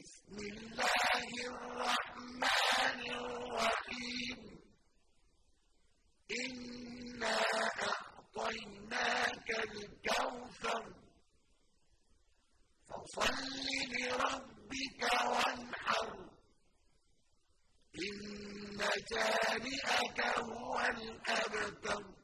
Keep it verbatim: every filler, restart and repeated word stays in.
بسم الله الرحمن الرحيم إنا أعطيناك الكوثر فصل لربك وانحر إن شانئك هو الأبتر